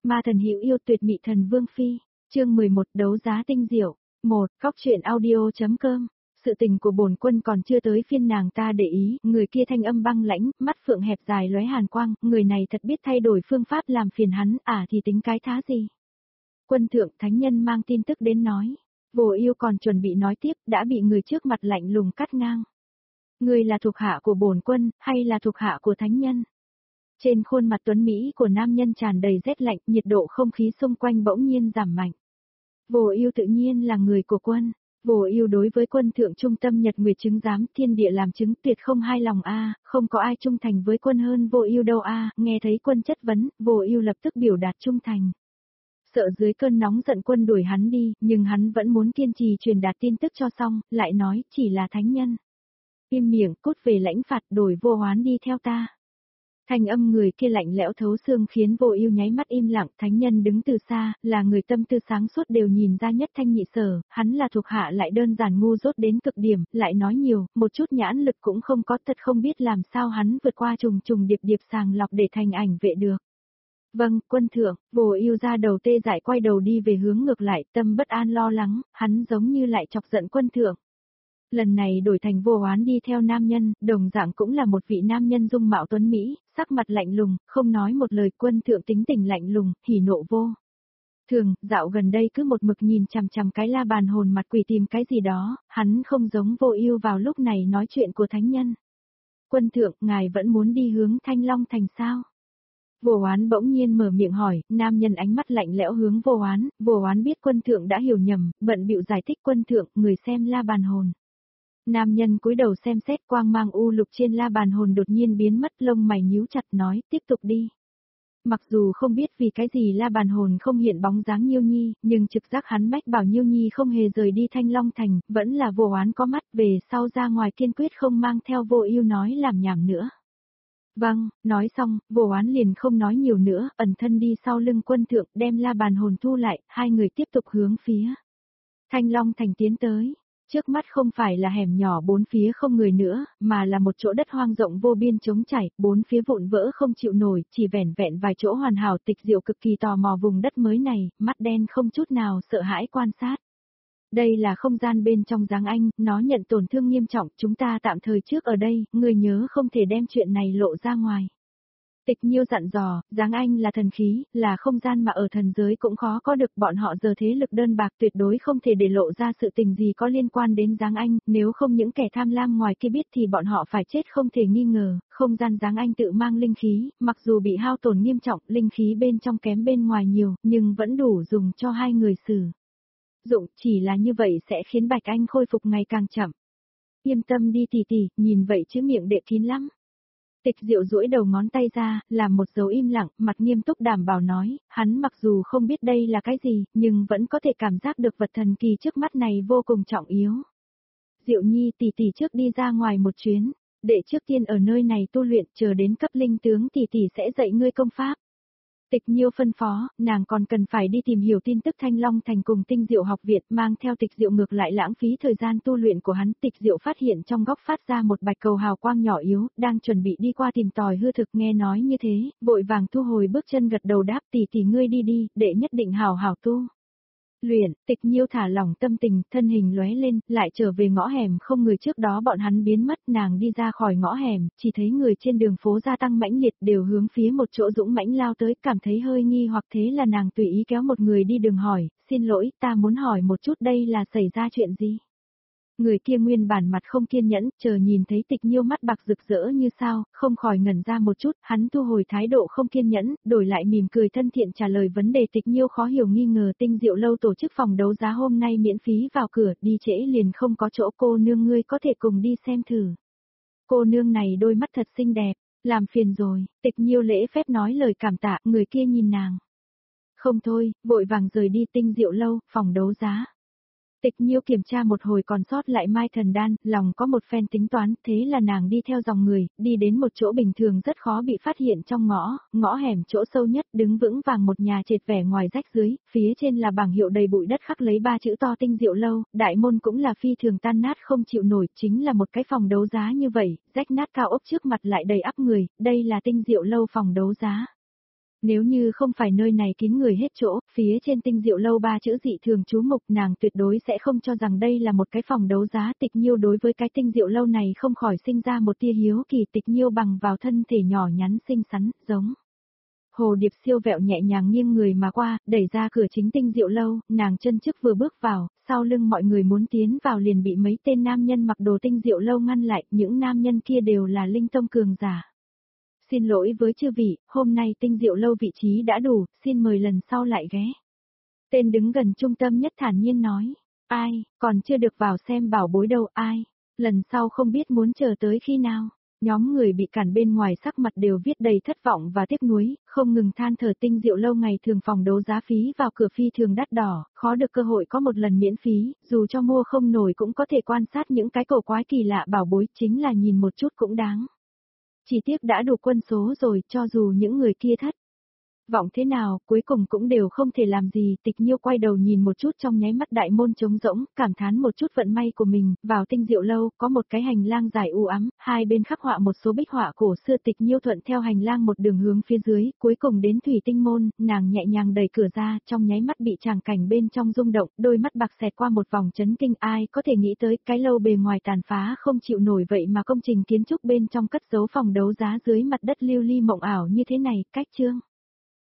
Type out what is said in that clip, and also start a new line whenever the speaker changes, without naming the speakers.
Ma thần hữu yêu tuyệt mị thần vương phi. Chương 11 đấu giá tinh diệu. 1. Góc truyện audio.com. Sự tình của bổn quân còn chưa tới phiên nàng ta để ý, người kia thanh âm băng lãnh, mắt phượng hẹp dài lóe hàn quang, người này thật biết thay đổi phương pháp làm phiền hắn, thì tính cái thá gì. Quân thượng thánh nhân mang tin tức đến nói. Vô yêu còn chuẩn bị nói tiếp, đã bị người trước mặt lạnh lùng cắt ngang. Người là thuộc hạ của bổn quân, hay là thuộc hạ của thánh nhân? Trên khuôn mặt tuấn Mỹ của nam nhân tràn đầy rét lạnh, nhiệt độ không khí xung quanh bỗng nhiên giảm mạnh. Vô yêu tự nhiên là người của quân. Vô yêu đối với quân thượng trung tâm nhật nguyệt chứng giám thiên địa làm chứng tuyệt không hai lòng không có ai trung thành với quân hơn vô yêu đâu nghe thấy quân chất vấn, vô yêu lập tức biểu đạt trung thành. Sợ dưới cơn nóng giận quân đuổi hắn đi, nhưng hắn vẫn muốn kiên trì truyền đạt tin tức cho xong, lại nói chỉ là thánh nhân. Im miệng, cút về lãnh phạt, đổi Vô Hoán đi theo ta. Thanh âm người kia lạnh lẽo thấu xương khiến Vô Yêu nháy mắt im lặng, thánh nhân đứng từ xa, là người tâm tư sáng suốt đều nhìn ra nhất thanh nhị sở, hắn là thuộc hạ lại đơn giản ngu dốt đến cực điểm, lại nói nhiều, một chút nhãn lực cũng không có, thật không biết làm sao hắn vượt qua trùng trùng điệp điệp sàng lọc để thành ảnh vệ được. Vâng, quân thượng. Vô Yêu ra đầu tê dại quay đầu đi về hướng ngược lại, tâm bất an lo lắng, hắn giống như lại chọc giận quân thượng. Lần này đổi thành Vô Hoán đi theo nam nhân, đồng dạng cũng là một vị nam nhân dung mạo tuấn Mỹ, sắc mặt lạnh lùng, không nói một lời. Quân thượng tính tình lạnh lùng, hỉ nộ vô thường, dạo gần đây cứ một mực nhìn chằm chằm cái la bàn hồn mặt quỷ tìm cái gì đó, hắn không giống Vô Yêu vào lúc này nói chuyện của thánh nhân. Quân thượng, ngài vẫn muốn đi hướng Thanh Long Thành sao? Vô Hoán bỗng nhiên mở miệng hỏi, nam nhân ánh mắt lạnh lẽo hướng Vô Hoán biết quân thượng đã hiểu nhầm, bận bịu giải thích quân thượng, người xem la bàn hồn. Nam nhân cúi đầu xem xét, quang mang u lục trên la bàn hồn đột nhiên biến mất, lông mày nhíu chặt nói, tiếp tục đi. Mặc dù không biết vì cái gì la bàn hồn không hiện bóng dáng Nhiêu Nhi, nhưng trực giác hắn mách bảo Nhiêu Nhi không hề rời đi Thanh Long Thành, vẫn là Vô Hoán có mắt, về sau ra ngoài kiên quyết không mang theo Vô Yêu nói làm nhảm nữa. Vâng, nói xong, Vô Hoán liền không nói nhiều nữa, ẩn thân đi sau lưng quân thượng, đem la bàn hồn thu lại, hai người tiếp tục hướng phía Thanh Long Thành tiến tới. Trước mắt không phải là hẻm nhỏ bốn phía không người nữa, mà là một chỗ đất hoang rộng vô biên trống trải, bốn phía vụn vỡ không chịu nổi, chỉ vẻn vẹn vài chỗ hoàn hảo. Tịch Diệu cực kỳ tò mò vùng đất mới này, mắt đen không chút nào sợ hãi quan sát. Đây là không gian bên trong Giáng Anh, nó nhận tổn thương nghiêm trọng, chúng ta tạm thời trước ở đây, người nhớ không thể đem chuyện này lộ ra ngoài. Tịch Nhiêu dặn dò, Giáng Anh là thần khí, là không gian mà ở thần giới cũng khó có được, bọn họ giờ thế lực đơn bạc tuyệt đối không thể để lộ ra sự tình gì có liên quan đến Giáng Anh, nếu không những kẻ tham lam ngoài kia biết thì bọn họ phải chết không thể nghi ngờ. Không gian Giáng Anh tự mang linh khí, mặc dù bị hao tổn nghiêm trọng, linh khí bên trong kém bên ngoài nhiều, nhưng vẫn đủ dùng cho hai người sử dụng, chỉ là như vậy sẽ khiến Bạch Anh khôi phục ngày càng chậm. Yên tâm đi tỷ tỷ, nhìn vậy chứ miệng đệ kín lắm. Tịch Diệu duỗi đầu ngón tay ra, làm một dấu im lặng, mặt nghiêm túc đảm bảo nói, hắn mặc dù không biết đây là cái gì, nhưng vẫn có thể cảm giác được vật thần kỳ trước mắt này vô cùng trọng yếu. Diệu Nhi tỷ tỷ trước đi ra ngoài một chuyến, đệ trước tiên ở nơi này tu luyện, chờ đến cấp linh tướng tỷ tỷ sẽ dạy ngươi công pháp. Tịch Nhiêu phân phó, nàng còn cần phải đi tìm hiểu tin tức Thanh Long Thành cùng Tinh Diệu học viện, mang theo Tịch Diệu ngược lại lãng phí thời gian tu luyện của hắn. Tịch Diệu phát hiện trong góc phát ra một bạch cầu hào quang nhỏ yếu, đang chuẩn bị đi qua tìm tòi hư thực, nghe nói như thế, vội vàng thu hồi bước chân gật đầu đáp, tỷ tỷ ngươi đi đi, đệ nhất định hào hào tu luyện. Tịch Nhiêu thả lỏng tâm tình, thân hình lóe lên, lại trở về ngõ hẻm không người trước đó bọn hắn biến mất. Nàng đi ra khỏi ngõ hẻm, chỉ thấy người trên đường phố gia tăng mãnh liệt, đều hướng phía một chỗ dũng mãnh lao tới, cảm thấy hơi nghi hoặc, thế là nàng tùy ý kéo một người đi đường hỏi, xin lỗi, ta muốn hỏi một chút đây là xảy ra chuyện gì? Người kia nguyên bản mặt không kiên nhẫn, chờ nhìn thấy Tịch Nhiêu mắt bạc rực rỡ như sao, không khỏi ngẩn ra một chút, hắn thu hồi thái độ không kiên nhẫn, đổi lại mỉm cười thân thiện trả lời vấn đề. Tịch Nhiêu khó hiểu nghi ngờ, Tinh Diệu lâu tổ chức phòng đấu giá hôm nay miễn phí vào cửa, đi trễ liền không có chỗ, cô nương ngươi có thể cùng đi xem thử. Cô nương này đôi mắt thật xinh đẹp, làm phiền rồi. Tịch Nhiêu lễ phép nói lời cảm tạ, người kia nhìn nàng. Không thôi, vội vàng rời đi. Tinh Diệu lâu, phòng đấu giá. Tịch Nhiêu kiểm tra một hồi còn sót lại mai thần đan, lòng có một phen tính toán, thế là nàng đi theo dòng người, đi đến một chỗ bình thường rất khó bị phát hiện trong ngõ hẻm chỗ sâu nhất, đứng vững vàng một nhà trệt vẻ ngoài rách dưới, phía trên là bảng hiệu đầy bụi đất khắc lấy 3 chữ to Tinh Diệu lâu, đại môn cũng là phi thường tan nát không chịu nổi, chính là một cái phòng đấu giá như vậy, rách nát cao ốc trước mặt lại đầy ắp người, đây là Tinh Diệu lâu phòng đấu giá. Nếu như không phải nơi này kín người hết chỗ, phía trên Tinh Diệu lâu 3 chữ dị thường chú mục, nàng tuyệt đối sẽ không cho rằng đây là một cái phòng đấu giá. Tịch Nhiêu đối với cái Tinh Diệu lâu này không khỏi sinh ra một tia hiếu kỳ. Tịch Nhiêu bằng vào thân thể nhỏ nhắn xinh xắn, giống hồ điệp siêu vẹo nhẹ nhàng nghiêng người mà qua, đẩy ra cửa chính Tinh Diệu lâu, nàng chân trước vừa bước vào, sau lưng mọi người muốn tiến vào liền bị mấy tên nam nhân mặc đồ Tinh Diệu lâu ngăn lại, những nam nhân kia đều là linh tông cường giả. Xin lỗi với chư vị, hôm nay Tinh Diệu lâu vị trí đã đủ, xin mời lần sau lại ghé. Tên đứng gần trung tâm nhất thản nhiên nói, ai, còn chưa được vào xem bảo bối đâu, ai, lần sau không biết muốn chờ tới khi nào. Nhóm người bị cản bên ngoài sắc mặt đều viết đầy thất vọng và tiếc nuối, không ngừng than thở. Tinh Diệu lâu ngày thường phòng đấu giá phí vào cửa phi thường đắt đỏ, khó được cơ hội có một lần miễn phí, dù cho mua không nổi cũng có thể quan sát những cái cổ quái kỳ lạ bảo bối, chính là nhìn một chút cũng đáng. Chỉ tiếc đã đủ quân số rồi, cho dù những người kia thất vọng thế nào, cuối cùng cũng đều không thể làm gì. Tịch Nhiêu quay đầu nhìn một chút trong nháy mắt đại môn trống rỗng, cảm thán một chút vận may của mình. Vào Tinh Diệu lâu, có một cái hành lang dài u ám, hai bên khắc họa một số bích họa cổ xưa. Tịch Nhiêu thuận theo hành lang một đường hướng phía dưới, cuối cùng đến thủy tinh môn, nàng nhẹ nhàng đẩy cửa ra, trong nháy mắt bị tràng cảnh bên trong rung động, đôi mắt bạc xẹt qua một vòng chấn kinh. Ai có thể nghĩ tới cái lâu bề ngoài tàn phá không chịu nổi vậy mà công trình kiến trúc bên trong cất giấu phòng đấu giá dưới mặt đất lưu ly mộng ảo như thế này. Cách chương